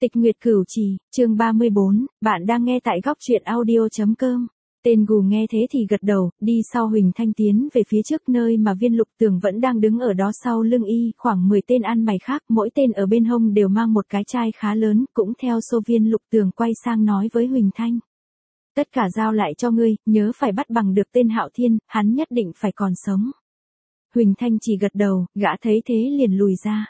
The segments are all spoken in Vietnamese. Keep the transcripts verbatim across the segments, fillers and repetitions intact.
Tịch Nguyệt Cửu Trì, chương ba mươi bốn, bạn đang nghe tại góc truyện audio.com. Tên gù nghe thế thì gật đầu, đi sau Huỳnh Thanh tiến về phía trước nơi mà Viên Lục Tường vẫn đang đứng ở đó sau lưng y, khoảng mười tên ăn mày khác, mỗi tên ở bên hông đều mang một cái chai khá lớn, cũng theo xô Viên Lục Tường quay sang nói với Huỳnh Thanh. Tất cả giao lại cho ngươi, nhớ phải bắt bằng được tên Hạo Thiên, hắn nhất định phải còn sống. Huỳnh Thanh chỉ gật đầu, gã thấy thế liền lùi ra.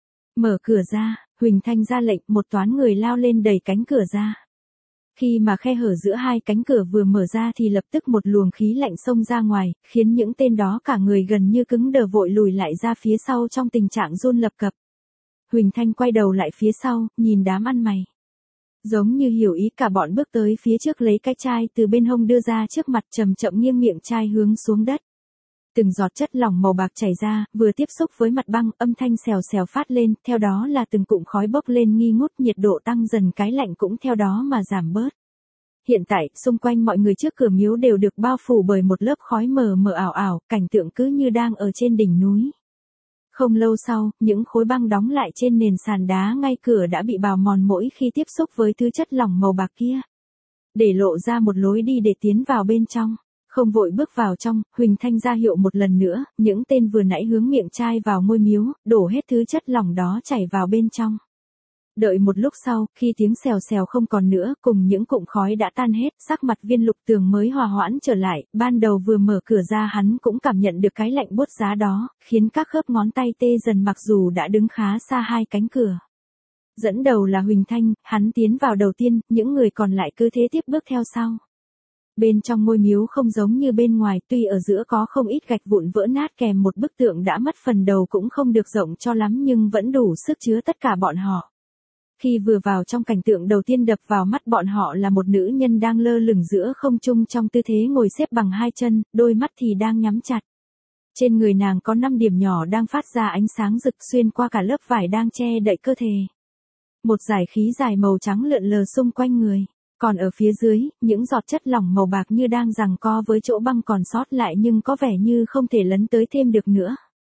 Mở cửa ra, Huỳnh Thanh ra lệnh, một toán người lao lên đẩy cánh cửa ra. Khi mà khe hở giữa hai cánh cửa vừa mở ra thì lập tức một luồng khí lạnh xông ra ngoài, khiến những tên đó cả người gần như cứng đờ vội lùi lại ra phía sau trong tình trạng run lập cập. Huỳnh Thanh quay đầu lại phía sau, nhìn đám ăn mày. Giống như hiểu ý cả bọn bước tới phía trước lấy cái chai từ bên hông đưa ra trước mặt, chậm chậm nghiêng miệng chai hướng xuống đất. Từng giọt chất lỏng màu bạc chảy ra, vừa tiếp xúc với mặt băng, âm thanh xèo xèo phát lên, theo đó là từng cụm khói bốc lên nghi ngút, nhiệt độ tăng dần, cái lạnh cũng theo đó mà giảm bớt. Hiện tại, xung quanh mọi người trước cửa miếu đều được bao phủ bởi một lớp khói mờ mờ ảo ảo, cảnh tượng cứ như đang ở trên đỉnh núi. Không lâu sau, những khối băng đóng lại trên nền sàn đá ngay cửa đã bị bào mòn mỗi khi tiếp xúc với thứ chất lỏng màu bạc kia, để lộ ra một lối đi để tiến vào bên trong. Không vội bước vào trong, Huỳnh Thanh ra hiệu một lần nữa, những tên vừa nãy hướng miệng chai vào ngôi miếu, đổ hết thứ chất lỏng đó chảy vào bên trong. Đợi một lúc sau, khi tiếng xèo xèo không còn nữa, cùng những cụm khói đã tan hết, sắc mặt Viên Lục Tường mới hòa hoãn trở lại, ban đầu vừa mở cửa ra hắn cũng cảm nhận được cái lạnh buốt giá đó, khiến các khớp ngón tay tê dần mặc dù đã đứng khá xa hai cánh cửa. Dẫn đầu là Huỳnh Thanh, hắn tiến vào đầu tiên, những người còn lại cứ thế tiếp bước theo sau. Bên trong ngôi miếu không giống như bên ngoài, tuy ở giữa có không ít gạch vụn vỡ nát kèm một bức tượng đã mất phần đầu cũng không được rộng cho lắm nhưng vẫn đủ sức chứa tất cả bọn họ. Khi vừa vào trong, cảnh tượng đầu tiên đập vào mắt bọn họ là một nữ nhân đang lơ lửng giữa không trung trong tư thế ngồi xếp bằng hai chân, đôi mắt thì đang nhắm chặt. Trên người nàng có năm điểm nhỏ đang phát ra ánh sáng rực xuyên qua cả lớp vải đang che đậy cơ thể. Một dải khí dài màu trắng lượn lờ xung quanh người. Còn ở phía dưới, những giọt chất lỏng màu bạc như đang giằng co với chỗ băng còn sót lại nhưng có vẻ như không thể lấn tới thêm được nữa.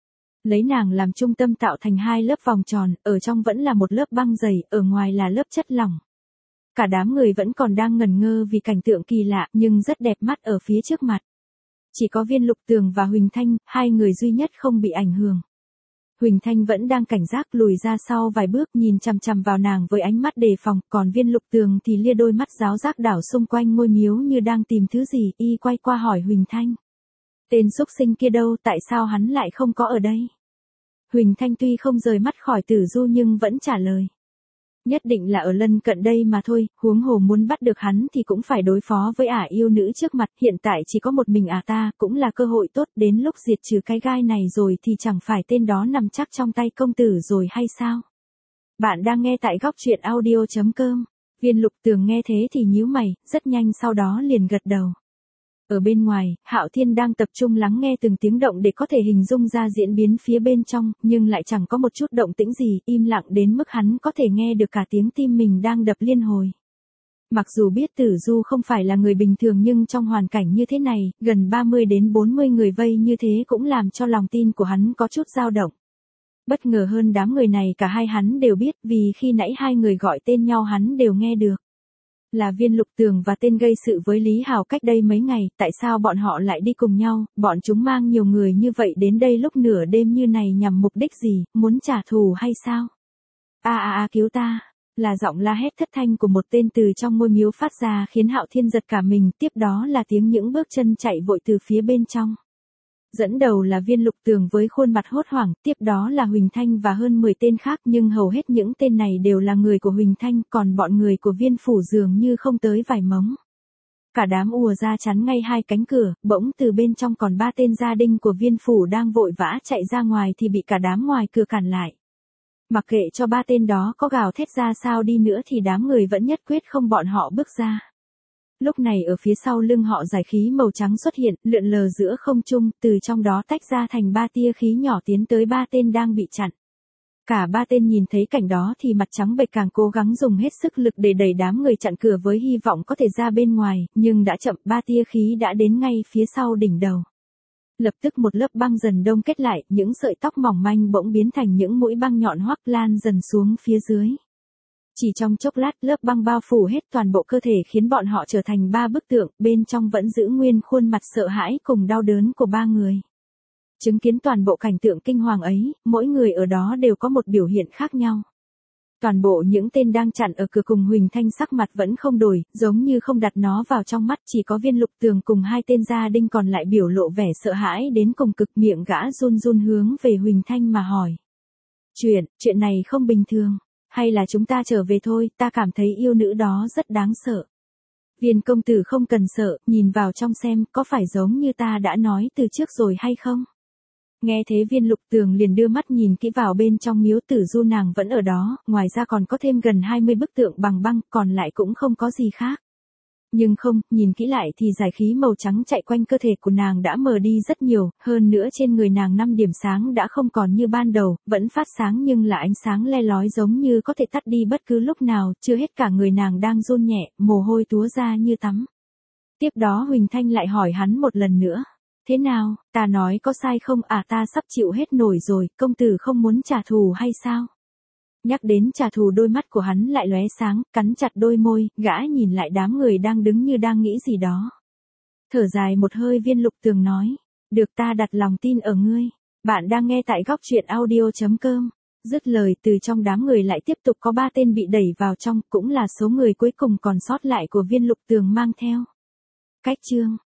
Lấy nàng làm trung tâm tạo thành hai lớp vòng tròn, ở trong vẫn là một lớp băng dày, ở ngoài là lớp chất lỏng. Cả đám người vẫn còn đang ngẩn ngơ vì cảnh tượng kỳ lạ nhưng rất đẹp mắt ở phía trước mặt. Chỉ có Viên Lục Tường và Huỳnh Thanh, hai người duy nhất không bị ảnh hưởng. Huỳnh Thanh vẫn đang cảnh giác lùi ra sau vài bước nhìn chằm chằm vào nàng với ánh mắt đề phòng, còn Viên Lục Tường thì lia đôi mắt giáo giác đảo xung quanh ngôi miếu như đang tìm thứ gì, y quay qua hỏi Huỳnh Thanh. Tên xúc sinh kia đâu, tại sao hắn lại không có ở đây? Huỳnh Thanh tuy không rời mắt khỏi Tử Du nhưng vẫn trả lời. Nhất định là ở lân cận đây mà thôi, huống hồ muốn bắt được hắn thì cũng phải đối phó với ả yêu nữ trước mặt, hiện tại chỉ có một mình ả ta, cũng là cơ hội tốt, đến lúc diệt trừ cái gai này rồi thì chẳng phải tên đó nằm chắc trong tay công tử rồi hay sao? Bạn đang nghe tại góc truyện audio.com. Viên Lục Tường nghe thế thì nhíu mày, rất nhanh sau đó liền gật đầu. Ở bên ngoài, Hạo Thiên đang tập trung lắng nghe từng tiếng động để có thể hình dung ra diễn biến phía bên trong, nhưng lại chẳng có một chút động tĩnh gì, im lặng đến mức hắn có thể nghe được cả tiếng tim mình đang đập liên hồi. Mặc dù biết Tử Du không phải là người bình thường nhưng trong hoàn cảnh như thế này, gần ba mươi đến bốn mươi người vây như thế cũng làm cho lòng tin của hắn có chút dao động. Bất ngờ hơn đám người này cả hai hắn đều biết vì khi nãy hai người gọi tên nhau hắn đều nghe được. Là Viên Lục Tường và tên gây sự với Lý Hào cách đây mấy ngày, tại sao bọn họ lại đi cùng nhau, bọn chúng mang nhiều người như vậy đến đây lúc nửa đêm như này nhằm mục đích gì, muốn trả thù hay sao? A a a cứu ta, là giọng la hét thất thanh của một tên từ trong ngôi miếu phát ra khiến Hạo Thiên giật cả mình, tiếp đó là tiếng những bước chân chạy vội từ phía bên trong. Dẫn đầu là Viên Lục Tường với khuôn mặt hốt hoảng, tiếp đó là Huỳnh Thanh và hơn mười tên khác nhưng hầu hết những tên này đều là người của Huỳnh Thanh, còn bọn người của Viên phủ dường như không tới vài mống. Cả đám ùa ra chắn ngay hai cánh cửa, bỗng từ bên trong còn ba tên gia đình của Viên phủ đang vội vã chạy ra ngoài thì bị cả đám ngoài cửa cản lại. Mặc kệ cho ba tên đó có gào thét ra sao đi nữa thì đám người vẫn nhất quyết không bọn họ bước ra. Lúc này ở phía sau lưng họ giải khí màu trắng xuất hiện, lượn lờ giữa không trung, từ trong đó tách ra thành ba tia khí nhỏ tiến tới ba tên đang bị chặn. Cả ba tên nhìn thấy cảnh đó thì mặt trắng bệch càng cố gắng dùng hết sức lực để đẩy đám người chặn cửa với hy vọng có thể ra bên ngoài, nhưng đã chậm, ba tia khí đã đến ngay phía sau đỉnh đầu. Lập tức một lớp băng dần đông kết lại, những sợi tóc mỏng manh bỗng biến thành những mũi băng nhọn hoắc lan dần xuống phía dưới. Chỉ trong chốc lát lớp băng bao phủ hết toàn bộ cơ thể khiến bọn họ trở thành ba bức tượng, bên trong vẫn giữ nguyên khuôn mặt sợ hãi cùng đau đớn của ba người. Chứng kiến toàn bộ cảnh tượng kinh hoàng ấy, mỗi người ở đó đều có một biểu hiện khác nhau. Toàn bộ những tên đang chặn ở cửa cùng Huỳnh Thanh sắc mặt vẫn không đổi, giống như không đặt nó vào trong mắt, chỉ có Viên Lục Tường cùng hai tên gia đinh còn lại biểu lộ vẻ sợ hãi đến cùng cực, miệng gã run run hướng về Huỳnh Thanh mà hỏi. Chuyện, chuyện này không bình thường, hay là chúng ta trở về thôi, ta cảm thấy yêu nữ đó rất đáng sợ. Viên công tử không cần sợ, nhìn vào trong xem, có phải giống như ta đã nói từ trước rồi hay không? Nghe thế Viên Lục Tường liền đưa mắt nhìn kỹ vào bên trong miếu tử du, nàng vẫn ở đó, ngoài ra còn có thêm gần hai mươi bức tượng bằng băng, còn lại cũng không có gì khác. Nhưng không, nhìn kỹ lại thì giải khí màu trắng chạy quanh cơ thể của nàng đã mờ đi rất nhiều, hơn nữa trên người nàng năm điểm sáng đã không còn như ban đầu, vẫn phát sáng nhưng là ánh sáng le lói giống như có thể tắt đi bất cứ lúc nào, chưa hết cả người nàng đang run nhẹ, mồ hôi túa ra như tắm. Tiếp đó Huỳnh Thanh lại hỏi hắn một lần nữa. Thế nào, ta nói có sai không à, ta sắp chịu hết nổi rồi, công tử không muốn trả thù hay sao? Nhắc đến trả thù, đôi mắt của hắn lại lóe sáng, cắn chặt đôi môi, gã nhìn lại đám người đang đứng như đang nghĩ gì đó. Thở dài một hơi Viên Lục Tường nói, được, ta đặt lòng tin ở ngươi. Bạn đang nghe tại góc truyện audio chấm com. Dứt lời, từ trong đám người lại tiếp tục có ba tên bị đẩy vào trong, cũng là số người cuối cùng còn sót lại của Viên Lục Tường mang theo. Cách chương